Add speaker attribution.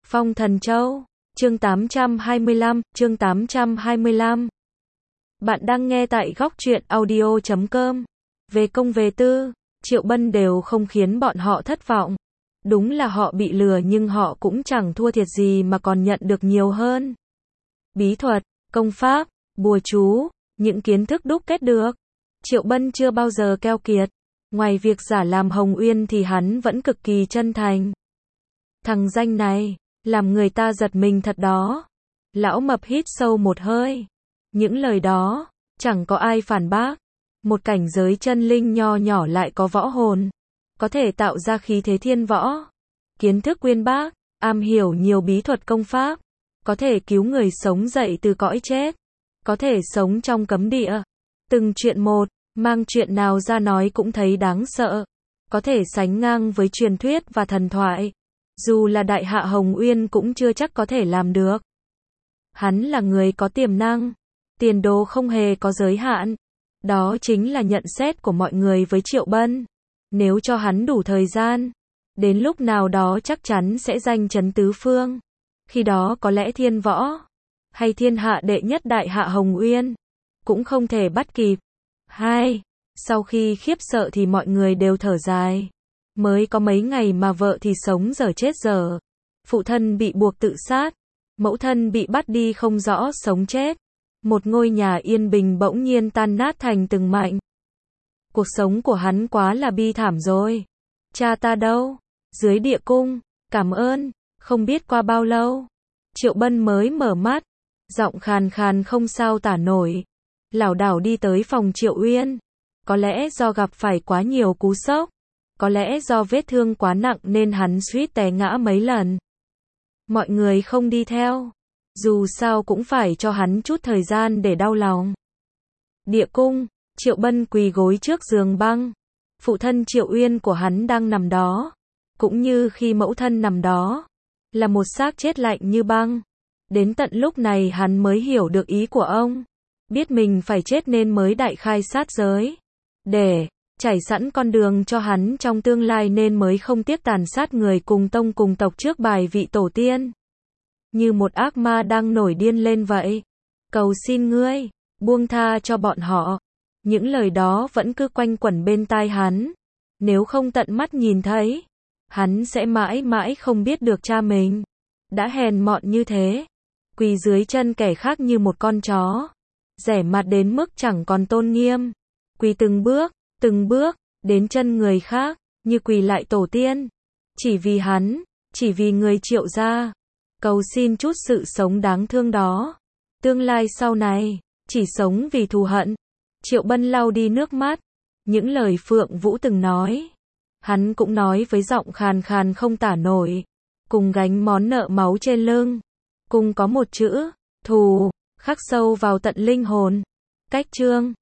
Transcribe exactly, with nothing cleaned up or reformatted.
Speaker 1: Phong Thần Châu, chương tám trăm hai mươi lăm, chương tám trăm hai mươi lăm. Bạn đang nghe tại góc truyện audio chấm com. Về công về tư, Triệu Bân đều không khiến bọn họ thất vọng. Đúng là họ bị lừa nhưng họ cũng chẳng thua thiệt gì mà còn nhận được nhiều hơn. Bí thuật, công pháp, bùa chú, những kiến thức đúc kết được. Triệu Bân chưa bao giờ keo kiệt. Ngoài việc giả làm Hồng Uyên thì hắn vẫn cực kỳ chân thành. Thằng danh này, làm người ta giật mình thật đó. Lão Mập hít sâu một hơi. Những lời đó, chẳng có ai phản bác. Một cảnh giới chân linh nho nhỏ lại có võ hồn. Có thể tạo ra khí thế thiên võ. Kiến thức uyên bác, am hiểu nhiều bí thuật công pháp. Có thể cứu người sống dậy từ cõi chết. Có thể sống trong cấm địa. Từng chuyện một, mang chuyện nào ra nói cũng thấy đáng sợ. Có thể sánh ngang với truyền thuyết và thần thoại. Dù là đại hạ Hồng Uyên cũng chưa chắc có thể làm được. Hắn là người có tiềm năng. Tiền đồ không hề có giới hạn. Đó chính là nhận xét của mọi người với Triệu Bân. Nếu cho hắn đủ thời gian, đến lúc nào đó chắc chắn sẽ danh chấn tứ phương. Khi đó có lẽ thiên võ, hay thiên hạ đệ nhất đại hạ Hồng Uyên, cũng không thể bắt kịp. Hai, sau khi khiếp sợ thì mọi người đều thở dài. Mới có mấy ngày mà vợ thì sống dở chết dở. Phụ thân bị buộc tự sát. Mẫu thân bị bắt đi không rõ sống chết. Một ngôi nhà yên bình bỗng nhiên tan nát thành từng mảnh. Cuộc sống của hắn quá là bi thảm rồi. Cha ta đâu? Dưới địa cung. Cảm ơn. Không biết qua bao lâu. Triệu Bân mới mở mắt. Giọng khàn khàn không sao tả nổi. Lảo đảo đi tới phòng Triệu Uyên. Có lẽ do gặp phải quá nhiều cú sốc. Có lẽ do vết thương quá nặng nên hắn suýt té ngã mấy lần. Mọi người không đi theo. Dù sao cũng phải cho hắn chút thời gian để đau lòng. Địa cung, Triệu Bân quỳ gối trước giường băng. Phụ thân Triệu Uyên của hắn đang nằm đó. Cũng như khi mẫu thân nằm đó. Là một xác chết lạnh như băng. Đến tận lúc này hắn mới hiểu được ý của ông. Biết mình phải chết nên mới đại khai sát giới. Để trải sẵn con đường cho hắn trong tương lai nên mới không tiếc tàn sát người cùng tông cùng tộc trước bài vị tổ tiên. Như một ác ma đang nổi điên lên vậy. Cầu xin ngươi, buông tha cho bọn họ. Những lời đó vẫn cứ quanh quẩn bên tai hắn. Nếu không tận mắt nhìn thấy, hắn sẽ mãi mãi không biết được cha mình đã hèn mọn như thế. Quỳ dưới chân kẻ khác như một con chó. Rẻ mặt đến mức chẳng còn tôn nghiêm. Quỳ từng bước, từng bước, đến chân người khác, như quỳ lại tổ tiên. Chỉ vì hắn, chỉ vì người Triệu gia. Cầu xin chút sự sống đáng thương đó. Tương lai sau này, chỉ sống vì thù hận. Triệu Bân lau đi nước mắt. Những lời Phượng Vũ từng nói. Hắn cũng nói với giọng khàn khàn không tả nổi. Cùng gánh món nợ máu trên lưng. Cùng có một chữ, thù, khắc sâu vào tận linh hồn. Cách chương.